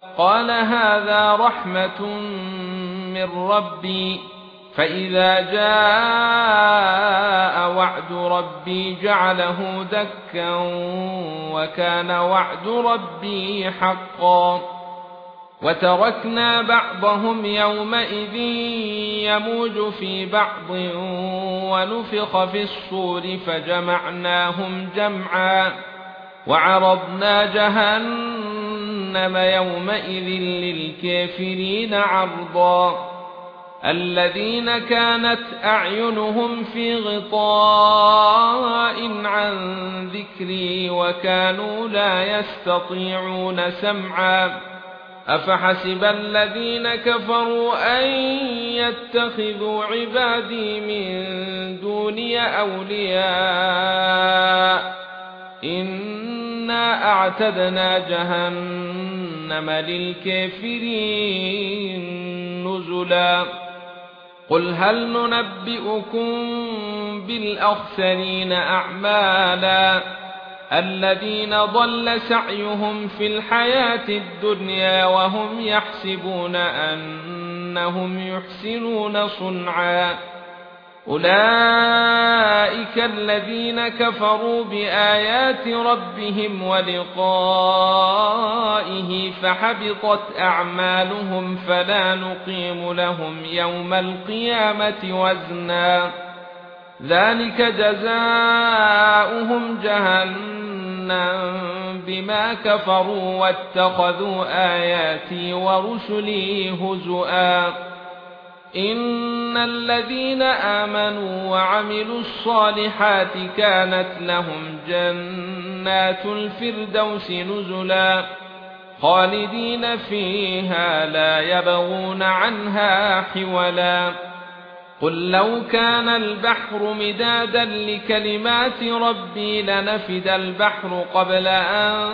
قال هذا رحمة من ربي فإذا جاء وعد ربي جعله دكا وكان وعد ربي حقا وتركنا بعضهم يومئذ يموج في بعض ونفخ في الصور فجمعناهم جمعا وعرضنا جهنم يومئذ للكافرين عرضا الذين كانت أعينهم في غطاء عن ذكري وكانوا لا يستطيعون سمعا أفحسب الذين كفروا أن يتخذوا عبادي من دوني أولياء إنا أعتدنا جهنم للكافرين نزلا قل هل ننبئكم بالأخسرين أعمالا الذين ضل سعيهم في الحياة الدنيا وهم يحسبون أنهم يحسنون صنعا أولئك الذين كفروا بآيات ربهم ولقائه فحبطت أعمالهم فلا نقيم لهم يوم القيامة وزنا ذلك جزاؤهم جهنم بما كفروا واتخذوا آياتي ورسلي هزؤا إن الذين آمنوا وعملوا الصالحات كانت لهم جنات الفردوس نزلا خالدين فيها لا يبغون عنها حولا قل لو كان البحر مدادا لكلمات ربي لنفد البحر قبل أن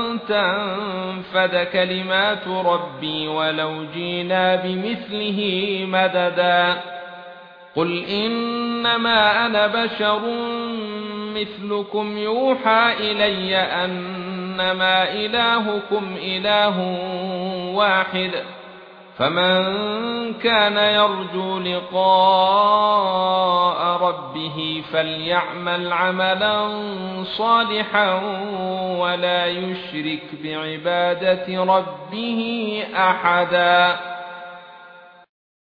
تنفد كلمات ربي ولو جينا بمثله مددا قل إنما أنا بشر مثلكم يوحى إلي أنما إلهكم إله واحد فمن كان يرجو لقاء ربه فليعمل عملا صالحا ولا يشرك بعبادة ربه أحدا.